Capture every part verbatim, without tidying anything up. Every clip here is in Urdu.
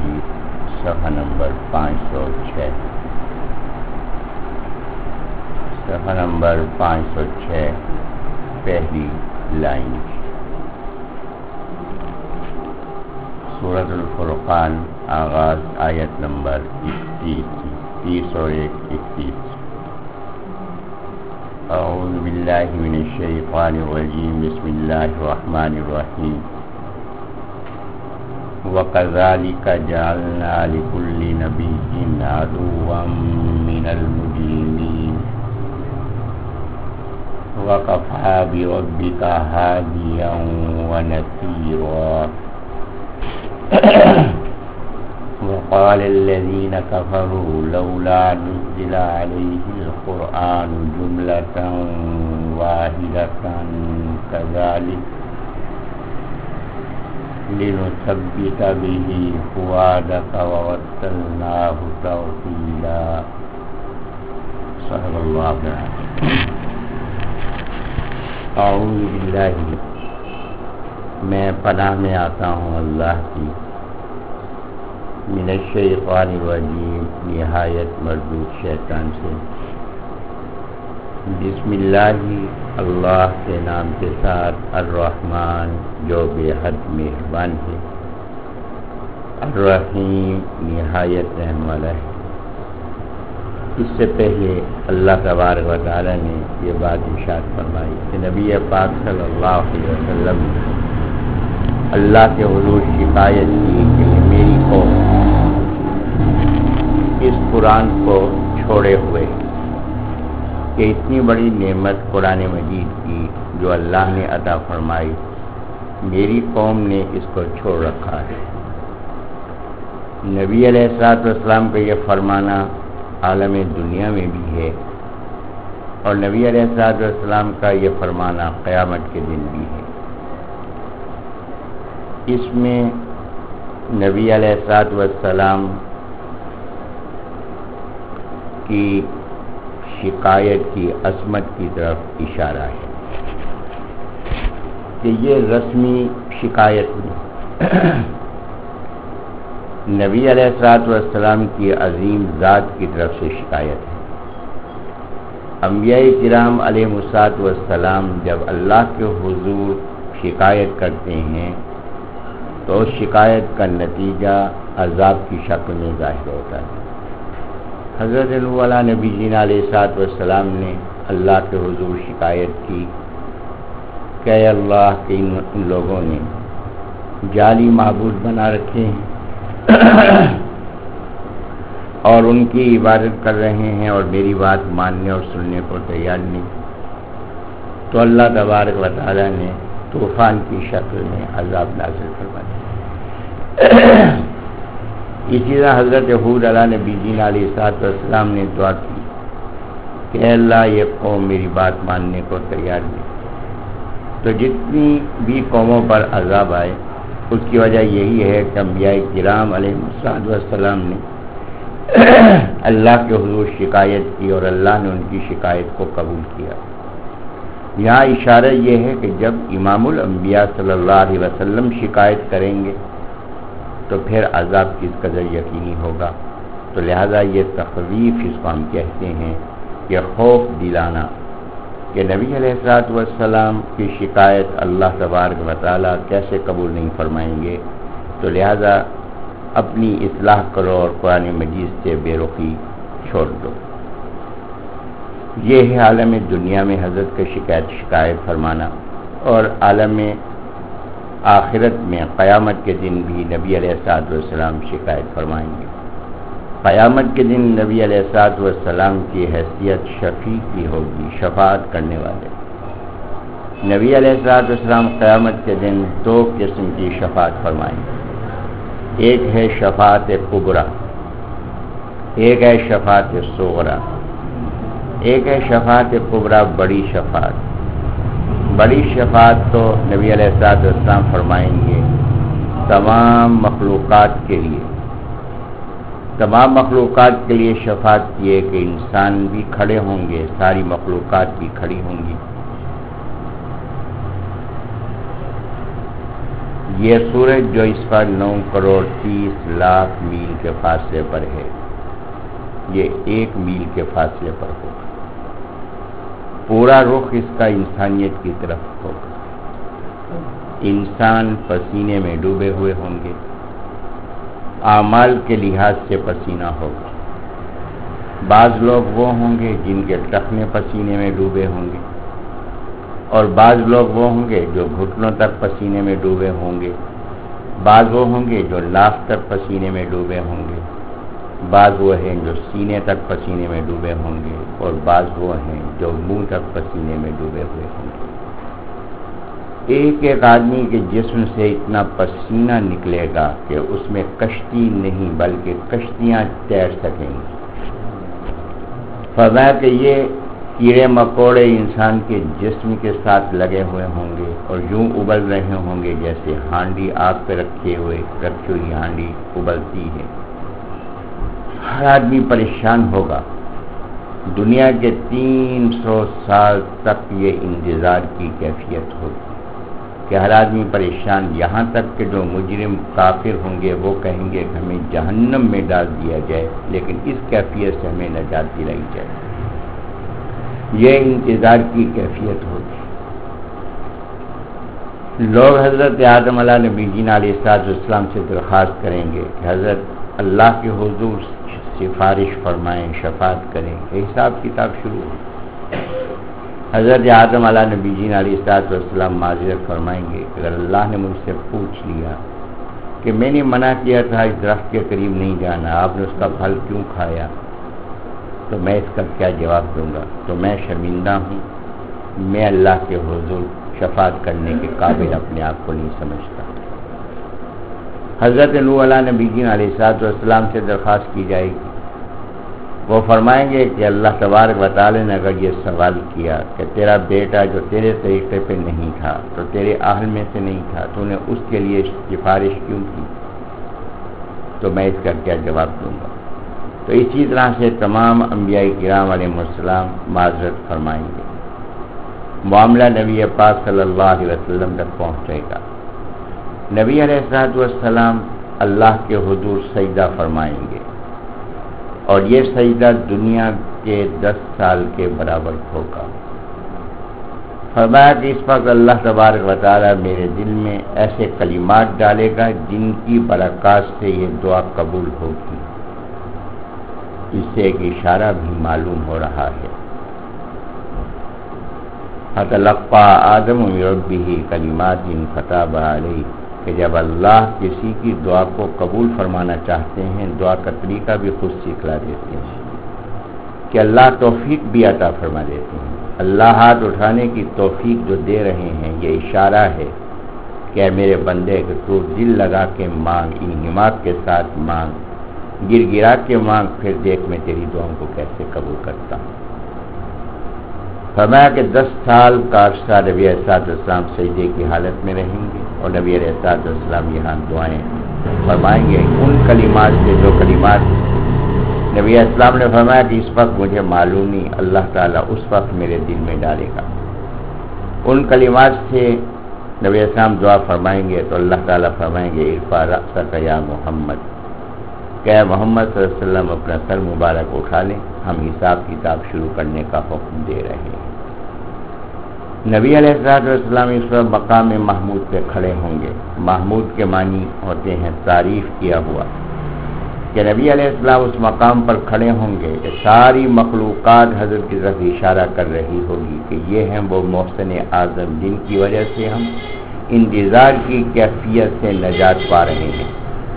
مجید صفحہ نمبر پانچ سو چھ صفحہ نمبر پانچ سو چھ پہلی لائن سورۃ الفرقان آغاز آیت نمبر اکتیس تیس اور ایک اکتیس اعوذ باللہ من الشیطان الرجیم بسم اللہ الرحمن الرحیم وَكَذَلِكَ جَعَلْنَا لِكُلِّ نَبِيٍّ عَدُوًّا مِّنَ الْمُجْرِمِينَ وَكَفَىٰ بِرَبِّكَ هَادِيًا وَنَصِيرًا وقال الذين كفروا لولا نزل عليه القرآن جملة واحدة كذلك لنثبت به فؤادك ورتلناه ترتيلا صدق الله العظيم. اعوذ باللہ میں پناہ میں آتا ہوں اللہ کی من الشیطان الرجیم نہایت مردود شیطان سے. بسم اللہ اللہ کے نام کے ساتھ الرحمن جو بے حد مہربان ہے، الرحیم نہایت رحم والا ہے. اس سے پہلے اللہ تبارک و تعالی نے یہ بات ارشاد فرمائی کہ نبی پاک صلی اللہ علیہ وسلم اللہ کے حضور شکایت کی کہ میری قوم اس قرآن کو چھوڑے ہوئے کہ اتنی بڑی نعمت قرآن مجید کی جو اللہ نے عطا فرمائی، میری قوم نے اس کو چھوڑ رکھا ہے. نبی علیہ الصلوۃ والسلام کا یہ فرمانا عالم دنیا میں بھی ہے، اور نبی علیہ الصلوۃ والسلام کا یہ فرمانا قیامت کے دن بھی ہے. اس میں نبی علیہ الصلوۃ والسلام کی شکایت کی عظمت کی طرف اشارہ ہے کہ یہ رسمی شکایت نہیں، نبی علیہ الصلوۃ والسلام کی عظیم ذات کی طرف سے شکایت ہے. انبیاء کرام علیہ الصلوۃ والسلام جب اللہ کے حضور شکایت کرتے ہیں تو اس شکایت کا نتیجہ عذاب کی شکل میں ظاہر ہوتا ہے. حضرت نوح علیہ نبی جینا علیہ الصلوۃ والسلام نے اللہ کے حضور شکایت کی کہ اے اللہ کے ان لوگوں نے جعلی معبود بنا رکھے ہیں اور ان کی عبادت کر رہے ہیں اور میری بات ماننے اور سننے کو تیار نہیں. تو اللہ تبارک و تعالی نے طوفان کی شکل میں عذاب نازل فرما دیا. اسی طرح حضرت ہود علیہ نبی جین علیہ الصلوۃ والسلام نے دعا کی کہ اے اللہ یہ قوم میری بات ماننے کو تیار نہیں. تو جتنی بھی قوموں پر عذاب آئے اس کی وجہ یہی ہے کہ انبیاء کرام علیہ الصلوۃ والسلام نے اللہ کے حضور شکایت کی اور اللہ نے ان کی شکایت کو قبول کیا. یہاں اشارہ یہ ہے کہ جب امام الانبیاء صلی اللہ علیہ وسلم شکایت کریں گے تو پھر عذاب کس قدر یقینی ہوگا. تو لہذا یہ تخویف اس کو ہم کہتے ہیں کہ خوف دلانا کہ نبی علیہ الصلوۃ والسلام کی شکایت اللہ تبارک و تعالیٰ کیسے قبول نہیں فرمائیں گے. تو لہذا اپنی اصلاح کرو اور قرآن مجید سے بے رخی چھوڑ دو. یہ ہے عالم دنیا میں حضرت کا شکایت شکایت فرمانا، اور عالم آخرت میں قیامت کے دن بھی نبی علیہ الصلوۃ والسلام شکایت فرمائیں گے. قیامت کے دن نبی علیہ الصلوۃ والسلام کی حیثیت شفیع کی ہوگی، شفاعت کرنے والے. نبی علیہ الصلوۃ والسلام قیامت کے دن دو قسم کی شفاعت فرمائیں گے. ایک ہے شفاعت کبریٰ، ایک ہے شفاعت صغریٰ. ایک ہے شفاعت کبریٰ بڑی شفاعت. بڑی شفاعت تو نبی علیہ الصلوۃ والسلام فرمائیں گے تمام مخلوقات کے لیے. تمام مخلوقات کے لیے شفاعت یہ کہ انسان بھی کھڑے ہوں گے، ساری مخلوقات بھی کھڑی ہوں گی. یہ سورج جو اس پر نو کروڑ تیس لاکھ میل کے فاصلے پر ہے، یہ ایک میل کے فاصلے پر ہوگا۔ پورا رخ اس کا انسانیت کی طرف ہوگا۔ انسان پسینے میں ڈوبے ہوئے ہوں گے، اعمال کے لحاظ سے پسینہ ہوگا۔ بعض لوگ وہ ہوں گے جن کے ٹخنے پسینے میں ڈوبے ہوں گے، اور بعض لوگ وہ ہوں گے جو گھٹنوں تک پسینے میں ڈوبے ہوں گے، بعض وہ ہوں گے جو ناف تک پسینے میں ڈوبے ہوں گے، بعض وہ ہیں جو سینے تک پسینے میں ڈوبے ہوں گے، اور بعض وہ ہیں جو منہ تک پسینے میں ڈوبے ہوئے ہوں گے۔ ایک ایک آدمی کے جسم سے اتنا پسینہ نکلے گا کہ اس میں کشتی نہیں بلکہ کشتیاں تیر سکیں گی۔ فرمایا کہ یہ کیڑے مکوڑے انسان کے جسم کے ساتھ لگے ہوئے ہوں گے اور یوں ابل رہے ہوں گے جیسے ہانڈی آگ پہ رکھے ہوئے رکھی ہوئی ہانڈی ابلتی ہے۔ ہر آدمی پریشان ہوگا۔ دنیا کے تین سو سال تک یہ انتظار کی کیفیت ہوگی کہ ہر آدمی پریشان، یہاں تک کہ جو مجرم کافر ہوں گے وہ کہیں گے کہ ہمیں جہنم میں ڈال دیا جائے لیکن اس کیفیت سے ہمیں نجات دلائی جائے۔ یہ انتظار کی کیفیت ہوگی۔ لوگ حضرت آدم علیہ نبی جین علیہ السلام سے درخواست کریں گے کہ حضرت اللہ کے حضور سفارش فرمائیں، شفاعت کریں، حساب کتاب شروع ہو۔ حضرت آدم علیہ نبی جین علیہ السلام معذرت فرمائیں گے کہ اگر اللہ نے مجھ سے پوچھ لیا کہ میں نے منع کیا تھا اس درخت کے قریب نہیں جانا، آپ نے اس کا پھل کیوں کھایا، تو میں اس کا کیا جواب دوں گا؟ تو میں شرمندہ ہوں، میں اللہ کے حضور شفاعت کرنے کے قابل اپنے آپ کو نہیں سمجھتا۔ حضرت نوح علیہ نبی جین علیہ السلام سے درخواست کی جائے گی، وہ فرمائیں گے کہ اللہ تبارک و تعالی نے اگر یہ سوال کیا کہ تیرا بیٹا جو تیرے طریقے پہ نہیں تھا تو تیرے اہل میں سے نہیں تھا، تو نے اس کے لیے سفارش کیوں کی، تو میں اس کا کیا جواب دوں گا؟ تو اسی طرح سے تمام انبیاء کرام علیہ السلام معذرت فرمائیں گے۔ معاملہ نبی پاک صلی اللہ علیہ وسلم تک پہنچے گا۔ نبی علیہ الصلوۃ والسلام اللہ کے حضور سجدہ فرمائیں گے، اور یہ سجدہ دنیا کے دس سال کے برابر ہوگا۔ فرمایا کہ اس وقت اللہ تبارک و تعالی میرے دل میں ایسے کلمات ڈالے گا جن کی برکات سے یہ دعا قبول ہوگی۔ اس سے ایک اشارہ بھی معلوم ہو رہا ہے۔ فتلقى آدم من ربه کلمات فتاب علیہ، کہ جب اللہ کسی کی دعا کو قبول فرمانا چاہتے ہیں دعا کا طریقہ بھی خود سکھلا دیتے ہیں کہ اللہ توفیق بھی عطا فرما دیتے ہیں۔ اللہ ہاتھ اٹھانے کی توفیق جو دے رہے ہیں یہ اشارہ ہے کہ اے میرے بندے کہ تو دل لگا کے مانگ، انہماک کے ساتھ مانگ، گر گرا کے مانگ، پھر دیکھ میں تیری دعاؤں کو کیسے قبول کرتا ہوں۔ فرمایا کہ دس سال کا عرصہ نبی علیہ السلام سجدے کی حالت میں رہیں گے اور نبی علیہ السلام یہاں دعائیں فرمائیں گے ان کلمات سے جو کلمات نبی علیہ السلام نے فرمایا کہ اس وقت مجھے معلوم نہیں، اللہ تعالیٰ اس وقت میرے دل میں ڈالے گا۔ ان کلمات سے نبی علیہ السلام دعا فرمائیں گے تو اللہ تعالیٰ فرمائیں گے ارفع رأسک یا محمد، کہ محمد صلی اللہ علیہ وسلم اپنا سر مبارک اٹھا لیں، ہم حساب کتاب شروع کرنے کا حکم دے رہے ہیں۔ نبی علیہ السلام اس وقت مقام محمود پہ کھڑے ہوں گے۔ محمود کے معنی ہوتے ہیں تعریف کیا ہوا، کہ نبی علیہ السلام اس مقام پر کھڑے ہوں گے کہ ساری مخلوقات حضرت کی طرف اشارہ کر رہی ہوگی کہ یہ ہیں وہ محسن اعظم جن کی وجہ سے ہم انتظار کی کیفیت سے نجات پا رہے ہیں۔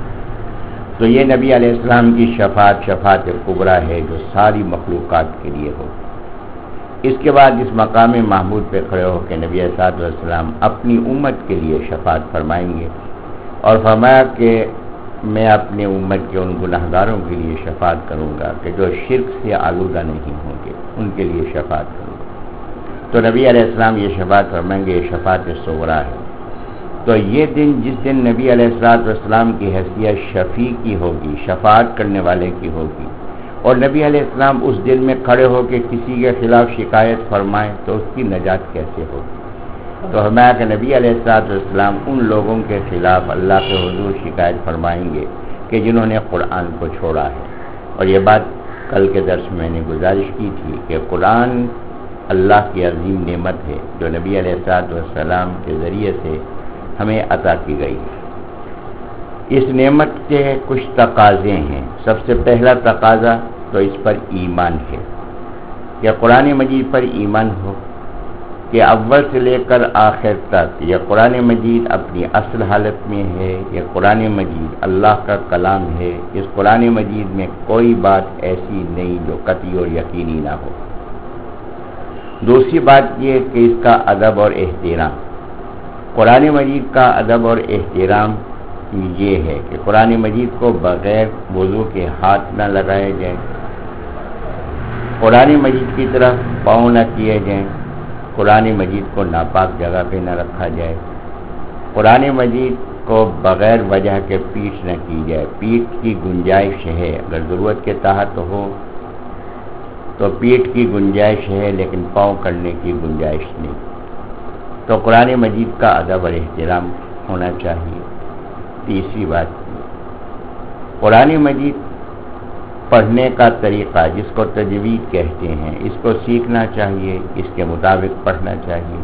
تو یہ نبی علیہ السلام کی شفاعت شفاعت کبریٰ ہے جو ساری مخلوقات کے لیے ہو۔ اس کے بعد اس مقام محمود پہ کھڑے ہو کے نبی علیہ السلام اپنی امت کے لیے شفاعت فرمائیں گے اور فرمایا کہ میں اپنے امت کے ان گناہگاروں کے لیے شفاعت کروں گا کہ جو شرک سے آلودہ نہیں ہوں گے، ان کے لیے شفاعت کروں گا۔ تو نبی علیہ السلام یہ شفاعت فرمائیں گے، یہ شفاعت صغریٰ ہے۔ تو یہ دن جس دن نبی علیہ السلام کی حیثیت شفیع کی ہوگی، شفاعت کرنے والے کی ہوگی، اور نبی علیہ السلام اس دن میں کھڑے ہو کے کسی کے خلاف شکایت فرمائیں تو اس کی نجات کیسے ہوگی؟ تو ہمارا کہ نبی علیہ الصلوۃ والسلام ان لوگوں کے خلاف اللہ کے حضور شکایت فرمائیں گے کہ جنہوں نے قرآن کو چھوڑا ہے. اور یہ بات کل کے درس میں نے گزارش کی تھی کہ قرآن اللہ کی عظیم نعمت ہے جو نبی علیہ الصلوۃ والسلام کے ذریعے سے ہمیں عطا کی گئی ہے. اس نعمت کے کچھ تقاضے ہیں. سب سے پہلا تقاضا تو اس پر ایمان ہے کہ قرآن مجید پر ایمان ہو کہ اول سے لے کر آخر تک یہ قرآن مجید اپنی اصل حالت میں ہے. یہ قرآن مجید اللہ کا کلام ہے. اس قرآن مجید میں کوئی بات ایسی نہیں جو قطعی اور یقینی نہ ہو. دوسری بات یہ کہ اس کا ادب اور احترام. قرآن مجید کا ادب اور احترام یہ ہے کہ قرآن مجید کو بغیر وضو کے ہاتھ نہ لگائے جائیں، قرآن مجید کی طرف پاؤں نہ کیے جائیں، قرآن مجید کو ناپاک جگہ پہ نہ رکھا جائے، قرآن مجید کو بغیر وجہ کے پیٹ نہ کی جائے. پیٹ کی گنجائش ہے، اگر ضرورت کے تحت ہو تو پیٹ کی گنجائش ہے لیکن پاؤں کرنے کی گنجائش نہیں. تو قرآن مجید کا ادب اور احترام ہونا چاہیے. تیسری بات، قرآن مجید پڑھنے کا طریقہ جس کو تجوید کہتے ہیں اس کو سیکھنا چاہیے، اس کے مطابق پڑھنا چاہیے.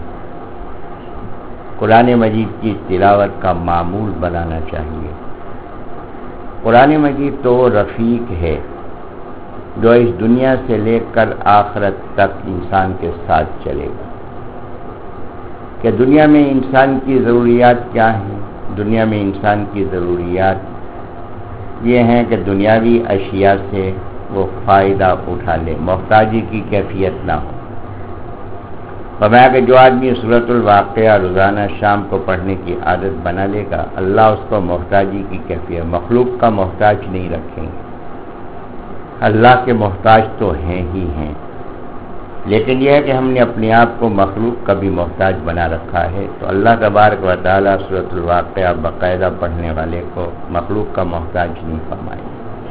قرآن مجید کی تلاوت کا معمول بنانا چاہیے. قرآن مجید تو وہ رفیق ہے جو اس دنیا سے لے کر آخرت تک انسان کے ساتھ چلے گا. کہ دنیا میں انسان کی ضروریات کیا ہیں؟ دنیا میں انسان کی ضروریات یہ ہیں کہ دنیاوی اشیاء سے وہ فائدہ اٹھا لے، محتاجی کی کیفیت نہ ہو. فرمایا کہ جو آدمی سورۃ الواقعہ روزانہ شام کو پڑھنے کی عادت بنا لے گا اللہ اس کو محتاجی کی کیفیت، مخلوق کا محتاج نہیں رکھیں گے. اللہ کے محتاج تو ہیں ہی ہیں، لیکن یہ ہے کہ ہم نے اپنے آپ کو مخلوق کا بھی محتاج بنا رکھا ہے. تو اللہ تبارک و تعالیٰ سورۃ الواقعہ باقاعدہ پڑھنے والے کو مخلوق کا محتاج نہیں فرمائے.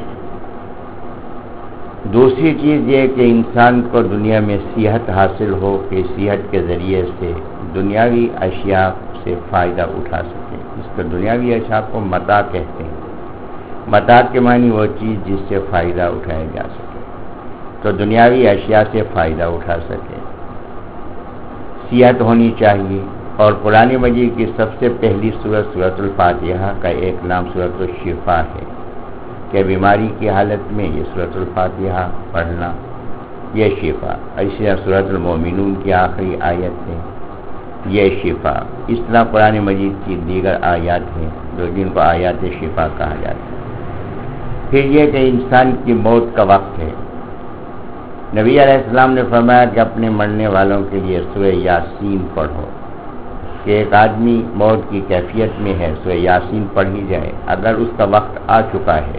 دوسری چیز یہ کہ انسان کو دنیا میں صحت حاصل ہو کہ صحت کے ذریعے سے دنیاوی اشیاء سے فائدہ اٹھا سکے. اس کو دنیاوی اشیاء کو متاع کہتے ہیں. متاع کے معنی وہ چیز جس سے فائدہ اٹھایا جا سکے، تو دنیاوی اشیاء سے فائدہ اٹھا سکے. صحت ہونی چاہیے. اور قرآن مجید کی سب سے پہلی سورت سورۃ الفاتحہ کا ایک نام سورۃ الشفا ہے کہ بیماری کی حالت میں یہ سورۃ الفاتحہ پڑھنا یہ شفا. اسی طرح سورۃ المومنون کی آخری آیت ہے یہ شفا. اس طرح قرآن مجید کی دیگر آیات ہیں جو جن کو آیات شفا کہا جاتا ہے. پھر یہ کہ انسان کی موت کا وقت ہے. نبی علیہ السلام نے فرمایا کہ اپنے مرنے والوں کے لیے سورہ یاسین پڑھو. کہ ایک آدمی موت کی کیفیت میں ہے سورہ یاسین پڑھی جائے. اگر اس کا وقت آ چکا ہے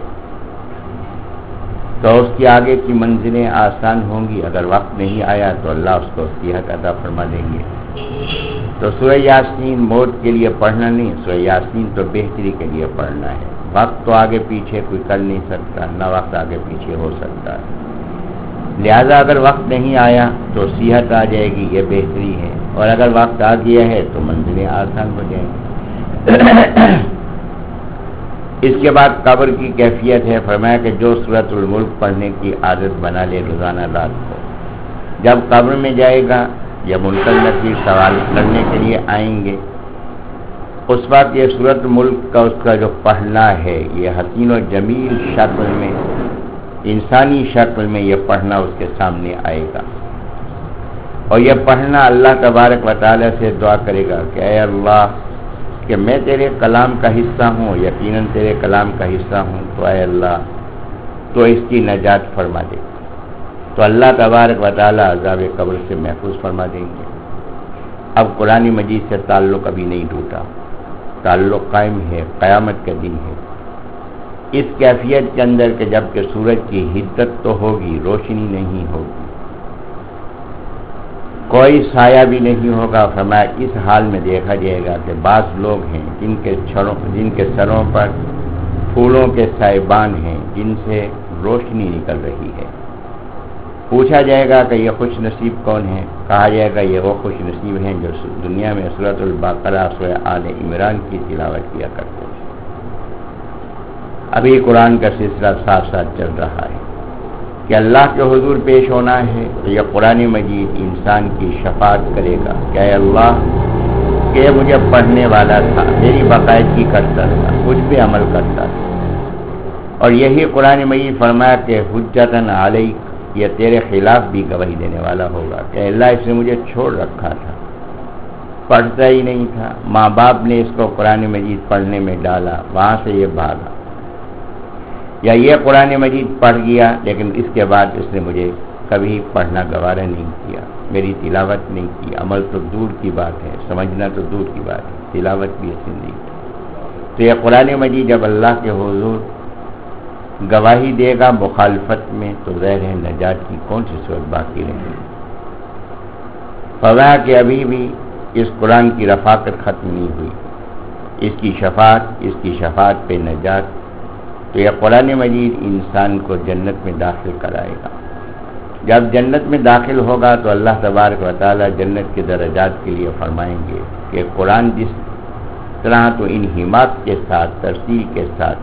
تو اس کی آگے کی منزلیں آسان ہوں گی. اگر وقت نہیں آیا تو اللہ اس کو صحت عطا فرما دیں گے. تو سورہ یاسین موت کے لیے پڑھنا نہیں، سورہ یاسین تو بہتری کے لیے پڑھنا ہے. وقت تو آگے پیچھے کوئی کر نہیں سکتا، نہ وقت آگے پیچھے ہو سکتا ہے. لہذا اگر وقت نہیں آیا تو صحت آ جائے گی، یہ بہتری ہے. اور اگر وقت آ گیا ہے تو منزلیں آسان ہو جائیں گی. اس کے بعد قبر کی کیفیت ہے. فرمایا کہ جو سورۃ الملک پڑھنے کی عادت بنا لے روزانہ رات کو، جب قبر میں جائے گا یا منکر نکیر سوال کرنے کے لیے آئیں گے اس وقت یہ سورۃ الملک کا اس کا جو پڑھنا ہے یہ حسین و جمیل شکل میں، انسانی شکل میں یہ پڑھنا اس کے سامنے آئے گا. اور یہ پڑھنا اللہ تبارک و تعالیٰ سے دعا کرے گا کہ اے اللہ کہ میں تیرے کلام کا حصہ ہوں، یقیناً تیرے کلام کا حصہ ہوں، تو اے اللہ تو اس کی نجات فرما دے. تو اللہ تبارک و تعالیٰ عذاب قبر سے محفوظ فرما دیں گے. اب قرآن مجید سے تعلق ابھی نہیں ٹوٹا، تعلق قائم ہے، قیامت کا دن ہے. اس کیفیت کے اندر کہ جب کہ سورج کی حدت تو ہوگی، روشنی نہیں ہوگی، کوئی سایہ بھی نہیں ہوگا. فرمایا اس حال میں دیکھا جائے گا کہ بعض لوگ ہیں جن کے چھڑوں جن کے سروں پر پھولوں کے سائبان ہیں جن سے روشنی نکل رہی ہے. پوچھا جائے گا کہ یہ خوش نصیب کون ہے؟ کہا جائے گا یہ وہ خوش نصیب ہیں جو دنیا میں سورۃ البقرہ سورہ آل عمران کی تلاوت کیا کرتے ہیں۔ ابھی قرآن کا سلسلہ ساتھ ساتھ چل رہا ہے کہ اللہ کے حضور پیش ہونا ہے تو یہ قرآن مجید انسان کی شفاعت کرے گا کہ اے اللہ کہ مجھے پڑھنے والا تھا، میری باقاعدگی کرتا تھا، کچھ بھی عمل کرتا تھا، اور یہی قرآن مجید فرمایا کہ حجتاً علیک، یہ تیرے خلاف بھی گواہی دینے والا ہوگا کہ اللہ اس نے مجھے چھوڑ رکھا تھا، پڑھتا ہی نہیں تھا، ماں باپ نے اس کو قرآن مجید پڑھنے میں ڈالا، وہاں سے یہ بھاگا، یا یہ قرآن مجید پڑھ گیا لیکن اس کے بعد اس نے مجھے کبھی پڑھنا گوارا نہیں کیا، میری تلاوت نہیں کی، عمل تو دور کی بات ہے، سمجھنا تو دور کی بات ہے، تلاوت بھی اس نے نہیں کی۔ تو یہ قرآن مجید جب اللہ کے حضور گواہی دے گا مخالفت میں تو ظاہر ہے نجات کی کون سی صورت باقی رہے گی؟ فرمایا کہ ابھی بھی اس قرآن کی رفاقت ختم نہیں ہوئی، اس کی شفاعت، اس کی شفاعت پہ نجات، تو یہ قرآن مجید انسان کو جنت میں داخل کرائے گا۔ جب جنت میں داخل ہوگا تو اللہ تبارک و تعالی جنت کے درجات کے لیے فرمائیں گے کہ قرآن جس طرح تو انہماک کے ساتھ، ترتیل کے ساتھ،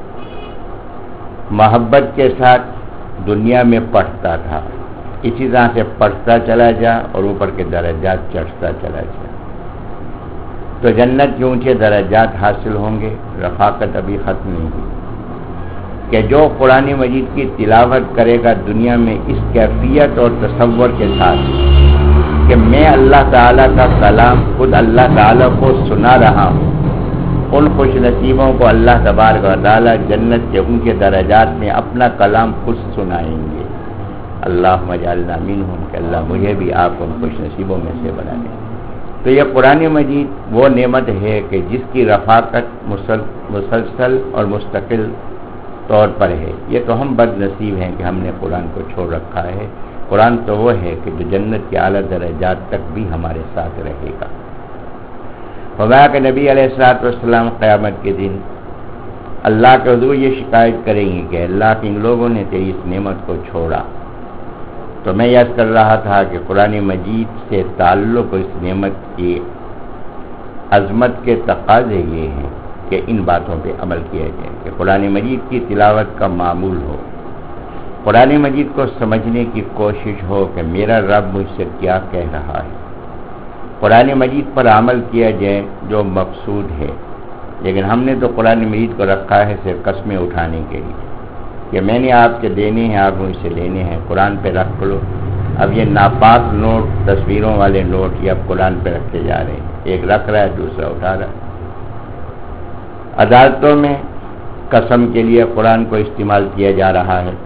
محبت کے ساتھ دنیا میں پڑھتا تھا، اسی طرح سے پڑھتا چلا جا اور اوپر کے درجات چڑھتا چلا جا، تو جنت کے اونچے درجات حاصل ہوں گے۔ رفاقت ابھی ختم نہیں ہوئی کہ جو قرآن مجید کی تلاوت کرے گا دنیا میں اس کیفیت اور تصور کے ساتھ کہ میں اللہ تعالیٰ کا کلام خود اللہ تعالیٰ کو سنا رہا ہوں، ان خوش نصیبوں کو اللہ تبارک و تعالیٰ جنت کے ان کے درجات میں اپنا کلام خود سنائیں گے۔ اللہم اجعلنا منہم، کہ اللہ مجھے بھی آپ ان خوش نصیبوں میں سے بنا دیں۔ تو یہ قرآن مجید وہ نعمت ہے کہ جس کی رفاقت مسلسل اور مستقل طور پر ہے۔ یہ تو ہم بد نصیب ہیں کہ ہم نے قرآن کو چھوڑ رکھا ہے، قرآن تو وہ ہے کہ جو جنت کے اعلیٰ درجات تک بھی ہمارے ساتھ رہے گا۔ فرمایا کہ نبی علیہ الصلوۃ والسلام قیامت کے دن اللہ کے حضور یہ شکایت کریں گے کہ اللہ کے ان لوگوں نے تیری اس نعمت کو چھوڑا۔ تو میں یاد کر رہا تھا کہ قرآن مجید سے تعلق اس نعمت کی عظمت کے تقاضے یہ ہیں کہ ان باتوں پہ عمل کیا جائے کہ قرآن مجید کی تلاوت کا معمول ہو، قرآن مجید کو سمجھنے کی کوشش ہو کہ میرا رب مجھ سے کیا کہہ رہا ہے، قرآن مجید پر عمل کیا جائے جو مقصود ہے۔ لیکن ہم نے تو قرآن مجید کو رکھا ہے صرف قسمیں اٹھانے کے لیے کہ میں نے آپ کے دینے ہیں، آپ مجھ سے لینے ہیں، قرآن پہ رکھ لو۔ اب یہ ناپاک نوٹ، تصویروں والے نوٹ یہ اب قرآن پہ رکھے جا رہے ہیں، ایک رکھ رہا ہے دوسرا اٹھا رہا ہے۔ عدالتوں میں قسم کے لیے قرآن کو استعمال کیا جا رہا ہے،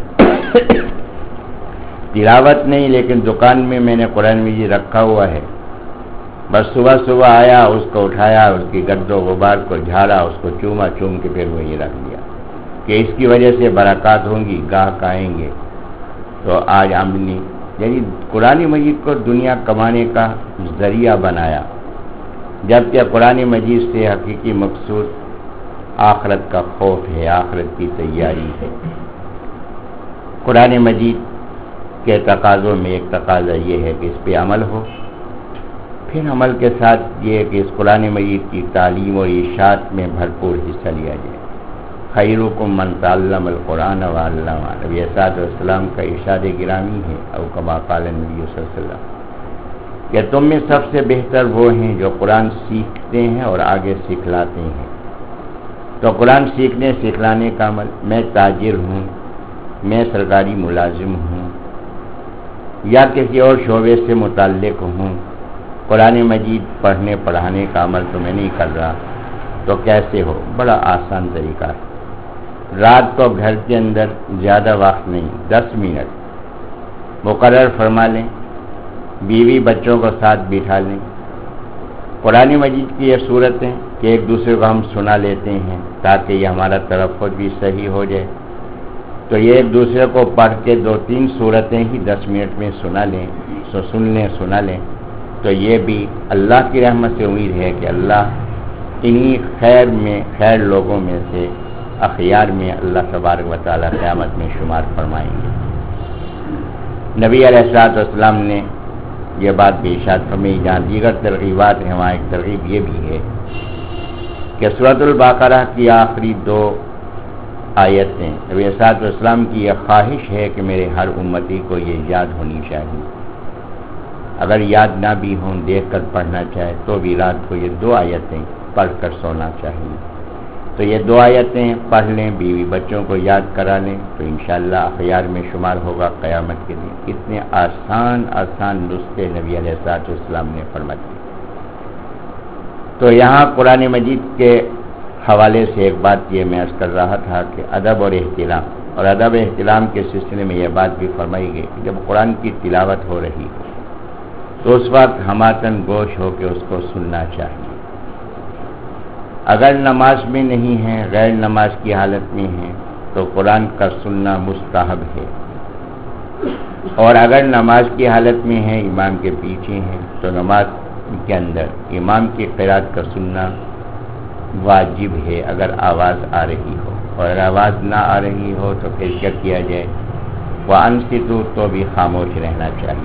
تلاوت نہیں لیکن دکان میں میں نے قرآن مجید رکھا ہوا ہے، بس صبح صبح آیا، اس کو اٹھایا، اس کی گرد و غبار کو جھاڑا، اس کو چوما، چوم کے پھر وہی رکھ دیا کہ اس کی وجہ سے برکات ہوں گی، گاہک آئیں گے۔ تو آج آمدنی، یعنی قرآن مجید کو دنیا کمانے کا ذریعہ بنایا، جبکہ قرآن مجید سے حقیقی مقصود آخرت کا خوف ہے، آخرت کی تیاری ہے۔ قرآن مجید کے تقاضوں میں ایک تقاضا یہ ہے کہ اس پہ عمل ہو، پھر عمل کے ساتھ یہ کہ اس قرآن مجید کی تعلیم اور ارشاد میں بھرپور حصہ لیا جائے۔ خیرکم من تعلم القرآن وعلمہ، نبی صلی اللہ علیہ وسلم کا ارشاد گرامی ہے، او کما قال نبی صلی اللہ علیہ وسلم، کہ تم میں سب سے بہتر وہ ہیں جو قرآن سیکھتے ہیں اور آگے سکھلاتے ہیں۔ تو قرآن سیکھنے سکھلانے کا عمل، میں تاجر ہوں، میں سرکاری ملازم ہوں یا کسی اور شعبے سے متعلق ہوں، قرآن مجید پڑھنے پڑھانے کا عمل تو میں نہیں کر رہا، تو کیسے ہو؟ بڑا آسان طریقہ ہے۔ رات کو گھر کے اندر زیادہ وقت نہیں، دس منٹ مقرر فرما لیں، بیوی بچوں کو ساتھ بٹھا لیں، قرآن مجید کی یہ صورتیں کہ ایک دوسرے کو ہم سنا لیتے ہیں تاکہ یہ ہمارا تلفظ بھی صحیح ہو جائے، تو یہ ایک دوسرے کو پڑھ کے دو تین صورتیں ہی دس منٹ میں سنا لیں، سو سن لیں سنا لیں، تو یہ بھی اللہ کی رحمت سے امید ہے کہ اللہ انہی خیر میں، خیر لوگوں میں سے، اخیار میں اللہ تبارک و تعالی قیامت میں شمار فرمائیں گے۔ نبی علیہ الصلوۃ والسلام نے یہ بات بھی ارشاد فرمائی. جہاں دیگر ترغیبات ہیں وہاں ایک ترغیب یہ بھی ہے کہ سورۃ البقرہ کی آخری دو آیتیں نبی علیہ الصلوۃ والسلام کی یہ خواہش ہے کہ میرے ہر امتی کو یہ یاد ہونی چاہیے. اگر یاد نہ بھی ہوں دیکھ کر پڑھنا چاہے تو بھی رات کو یہ دو آیتیں پڑھ کر سونا چاہیے. تو یہ دو آیتیں پڑھ لیں, بیوی بچوں کو یاد کرا لیں تو انشاءاللہ اخیار میں شمار ہوگا قیامت کے دن. اتنے آسان آسان نسخے نبی علیہ الصلوۃ والسلام نے فرما دیے. تو یہاں قرآن مجید کے حوالے سے ایک بات یہ میں عرض کر رہا تھا کہ ادب اور احترام, اور ادب احترام کے سلسلے میں یہ بات بھی فرمائی گئی کہ جب قرآن کی تلاوت ہو رہی ہو تو اس وقت ہماتن گوش ہو کے اس کو سننا چاہیے. اگر نماز میں نہیں ہے, غیر نماز کی حالت میں ہے تو قرآن کا سننا مستحب ہے, اور اگر نماز کی حالت میں ہے امام کے پیچھے ہے تو نماز کے اندر امام کی قرات کا سننا واجب ہے اگر آواز آ رہی ہو, اور اگر آواز نہ آ رہی ہو تو پھر کیا کیا جائے, وَأَنصِتُوا تو بھی خاموش رہنا چاہیے.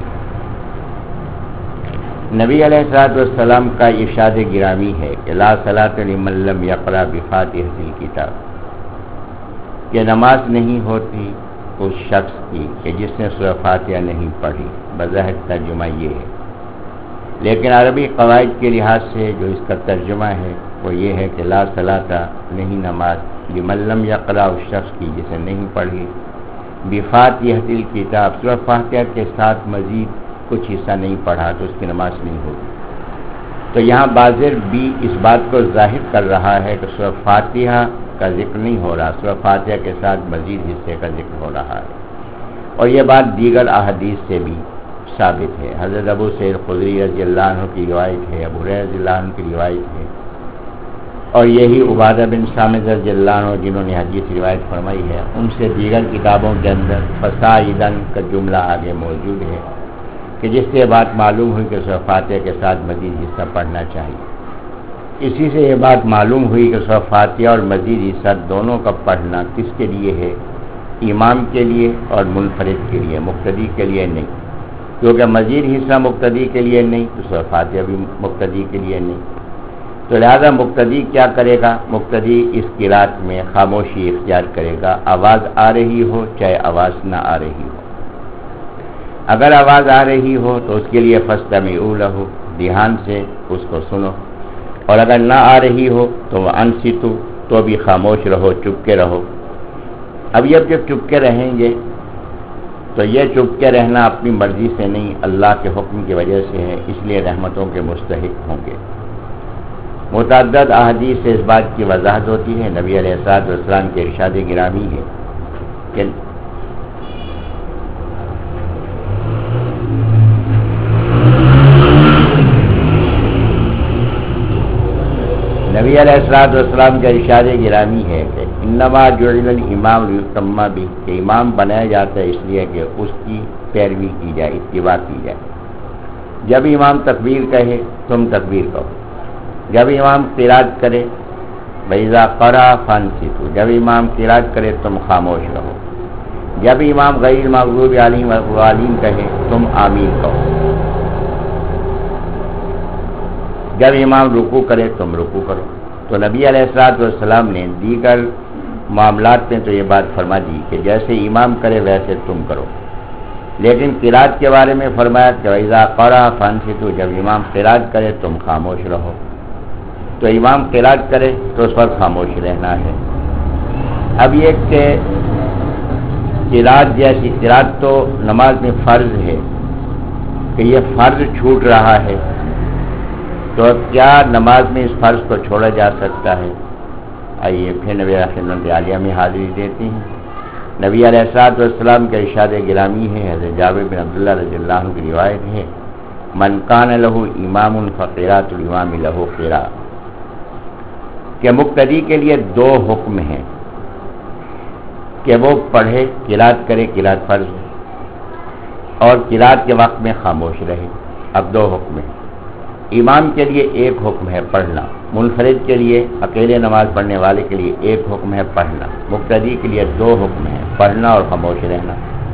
نبی علیہ الصلوۃ والسلام کا ارشاد گرامی ہے کہ لا صلاۃ لمن لم یقرأ بفاتحۃ الکتاب, کہ نماز نہیں ہوتی اس شخص کی کہ جس نے سورہ فاتحہ نہیں پڑھی. بظاہر ترجمہ یہ ہے, لیکن عربی قواعد کے لحاظ سے جو اس کا ترجمہ ہے وہ یہ ہے کہ لا صلاۃ نہیں نماز لمن لم یقرأ اس شخص کی جس نے نہیں پڑھی بفاتحۃ الکتاب, سورہ فاتحہ کے ساتھ مزید کچھ حصہ نہیں پڑھا تو اس کی نماز نہیں ہوگی. تو یہاں بازر بھی اس بات کو ظاہر کر رہا ہے کہ سورہ فاتحہ کا ذکر نہیں ہو رہا, سورہ فاتحہ کے ساتھ مزید حصے کا ذکر ہو رہا ہے. اور یہ بات دیگر احادیث سے بھی ثابت ہے. حضرت ابو سعید خدری رضی اللہ عنہ کی روایت ہے, ابو ہریرہ رضی اللہ عنہ کی روایت ہے, اور یہی عبادہ بن صامت رضی اللہ عنہ جنہوں نے حدیث روایت فرمائی ہے, ان سے دیگر کتابوں کے اندر فصاعدن کا جملہ آگے موجود ہے کہ جس سے بات معلوم ہوئی کہ سورہ فاتحہ کے ساتھ مزید حصہ پڑھنا چاہیے. اسی سے یہ بات معلوم ہوئی کہ سورہ فاتحہ اور مزید حصہ دونوں کا پڑھنا کس کے لیے ہے, امام کے لیے اور منفرد کے لیے, مقتدی کے لیے نہیں. کیونکہ مزید حصہ مقتدی کے لیے نہیں تو سورہ فاتحہ بھی مقتدی کے لیے نہیں. تو لہذا مقتدی کیا کرے گا, مقتدی اس قرات میں خاموشی اختیار کرے گا, آواز آ رہی ہو چاہے آواز نہ آ رہی ہو. اگر آواز آ رہی ہو تو اس کے لیے فاستمعوا لہ, دھیان سے اس کو سنو, اور اگر نہ آ رہی ہو تو انصتوا تو بھی خاموش رہو, چپ کے رہو. اب یہ جب چپ کے رہیں گے تو یہ چپ کے رہنا اپنی مرضی سے نہیں, اللہ کے حکم کی وجہ سے ہے, اس لیے رحمتوں کے مستحق ہوں گے. متعدد احادیث سے اس بات کی وضاحت ہوتی ہے. نبی علیہ الصلوۃ والسلام کے ارشاد گرامی ہے کہ نبی علیہ الصلوۃ والسلام کا ارشاد گرامی ہے کہ انما جعل الامام لیؤتم بہ, کہ امام بنایا جاتا ہے اس لیے کہ اس کی پیروی کی جائے, اتباع کی جائے. جب امام تکبیر کہے تم تکبیر کہو, جب امام قرات کرے وَإِذَا قَرَأَ فَانصِتُوا, جب امام قرات کرے تم خاموش رہو. جب امام غیر المغضوب علیہم وَالضَّالِّین کہے تم آمین کہو. جب امام رکوع کرے تم رکوع کرو. تو نبی علیہ الصلوۃ والسلام نے دیگر معاملات میں تو یہ بات فرما دی کہ جیسے امام کرے ویسے تم کرو, لیکن قرات کے بارے میں فرمایا کہ وَإِذَا قَرَأَ فَانصِتُوا, جب امام قرات کرے تم خاموش رہو. تو امام قرات کرے تو اس پر خاموش رہنا ہے. اب یہ کہ قرات جیسی قرات تو نماز میں فرض ہے کہ یہ فرض چھوٹ رہا ہے, تو کیا نماز میں اس فرض کو چھوڑا جا سکتا ہے؟ آئیے پھر نبی خدمت عالیہ میں حاضری دیتے ہیں. نبی علیہ الصلوۃ والسلام کا ارشاد گرامی ہے, حضرت جابر بن عبداللہ رضی اللہ عنہ کی روایت ہے, من کان لہ امام فقرات الامام لہ قراءۃ, کہ مقتدی کے لیے دو حکم ہیں کہ وہ پڑھے, قرات کرے, قرات فرض ہے, اور قرات کے وقت میں خاموش رہے. اب دو حکم ہیں. امام کے لیے ایک حکم ہے پڑھنا, منفرد کے لیے, اکیلے نماز پڑھنے والے کے لیے ایک حکم ہے پڑھنا. مقتدی کے لیے دو حکم ہیں, پڑھنا اور خاموش رہنا.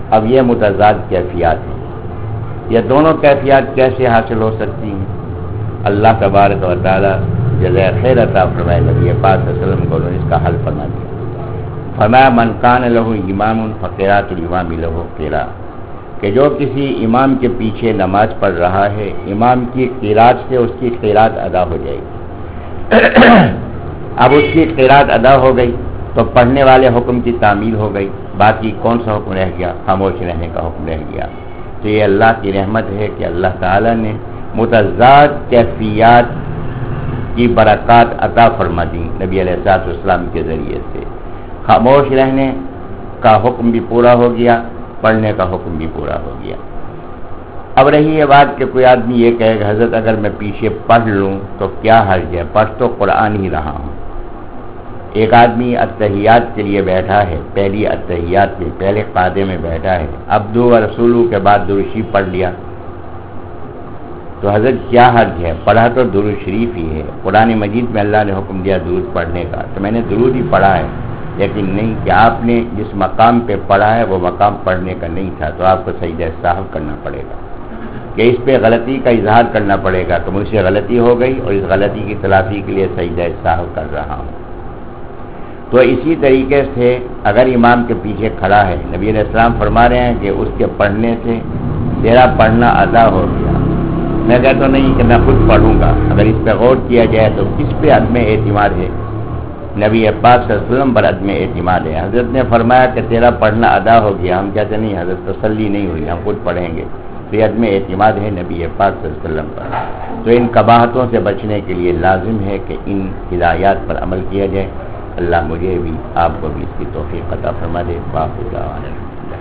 اب یہ متضاد کیفیات ہیں، یہ دونوں کیفیات کیسے حاصل ہو سکتی ہیں؟ اللہ تبارک و تعالی جزائے خیر عطا فرمائے، نبی پاک صلی اللہ علیہ وسلم کو انہوں نے اس کا حل فرما دیا۔ فرمایا من کان لہ امام فقراۃ الامام لہ قراءۃ، کہ جو کسی امام کے پیچھے نماز پڑھ رہا ہے، امام کی قرات سے اس کی قرات ادا ہو جائے گی۔ اب اس کی قرات ادا ہو گئی تو پڑھنے والے حکم کی تعمیل ہو گئی، باقی کون سا حکم رہ گیا؟ خاموش رہنے کا حکم رہ گیا۔ تو یہ اللہ کی رحمت ہے کہ اللہ تعالیٰ نے متضاد کیفیات کی برکات عطا فرما دی نبی علیہ الصلوۃ والسلام کے ذریعے سے۔ خاموش رہنے کا حکم بھی پورا ہو گیا، پڑھنے کا حکم بھی پورا ہو گیا۔ اب رہی یہ بات کہ کوئی آدمی یہ کہے کہ حضرت اگر میں پیچھے پڑھ لوں تو کیا حرج ہے، پڑھ تو قرآن ہی رہا ہوں۔ ایک آدمی اتحیات کے لیے بیٹھا ہے، پہلی اتحیات میں پہلے قاعدے میں بیٹھا ہے، عبدو و رسولو کے بعد درود شریف پڑھ لیا، تو حضرت کیا حرج ہے؟ پڑھا تو درود شریف ہی ہے، قرآن مجید میں اللہ نے حکم دیا درود پڑھنے کا، تو میں نے درود ہی پڑھا ہے، لیکن نہیں کہ آپ نے جس مقام پہ پڑھا ہے وہ مقام پڑھنے کا نہیں تھا، تو آپ کو سجدہ سہو کرنا پڑے گا، کہ اس پہ غلطی کا اظہار کرنا پڑے گا کہ مجھ سے غلطی ہو گئی اور اس غلطی کی تلافی کے لیے سجدہ سہو کر رہا ہوں۔ تو اسی طریقے سے اگر امام کے پیچھے کھڑا ہے، نبی علیہ السلام فرما رہے ہیں کہ اس کے پڑھنے سے تیرا پڑھنا ادا ہو گیا، میں کہتا نہیں کہ میں خود پڑھوں گا، اگر اس پہ غور کیا جائے تو کس پہ عدم اعتماد ہے؟ نبی پاک صلی اللہ علیہ وسلم پر عدم اعتماد ہے۔ حضرت نے فرمایا کہ تیرا پڑھنا ادا ہو گیا، ہم کہتے نہیں حضرت تسلی نہیں ہوئی، ہم خود پڑھیں گے، تو یہ عدم اعتماد ہے نبی پاک صلی اللہ علیہ وسلم پر۔ تو ان قباحتوں سے بچنے کے لیے لازم ہے کہ ان ہدایات پر عمل کیا جائے۔ اللہ مجھے بھی آپ کو بھی اس کی توفیق عطا فرما دے۔ باقی دعوانا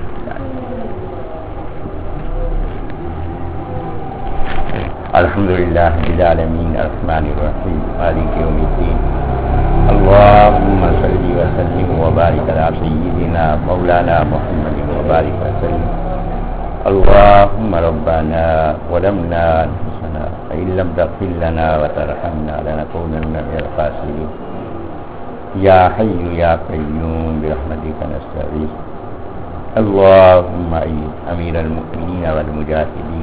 الحمدللہ رب العالمین الرحمن الرحیم مالک یوم الدین اللهم صل وسلم وبارك على سيدنا مولانا محمد وبارك وسلم اللهم ربنا ظلمنا انفسنا وان لم تغفر لنا وترحمنا لنكونن من الخاسرين يا حي يا قيوم برحمتك نستغيث اللهم أيد أمير المؤمنين والمجاهدين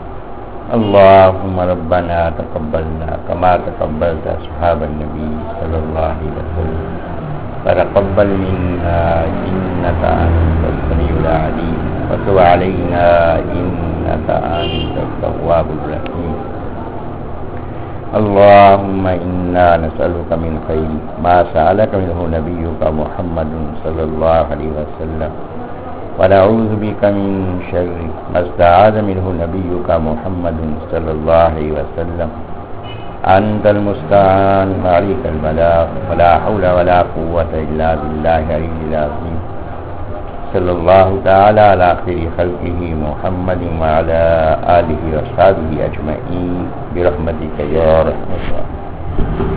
اللهم ربنا تقبلنا كما تقبلت أصحاب النبي صلى الله عليه وسلم فتقبل منا إنك أنت السميع العليم وتب علينا إنك أنت التواب الرحيم اللهم إنا نسألك من خير ما سألك منه نبيك محمد صلى الله عليه وسلم ونعوذ بك من شر ما استعاذ منه نبيك محمد صلى الله عليه وسلم أنت المستعان وعليك البلاغ ولا حول ولا قوة إلا بالله العلي العظيم صلى الله تعالى على خير خلقه محمد وعلى آله وصحبه أجمعين برحمتك يا رحمة الله.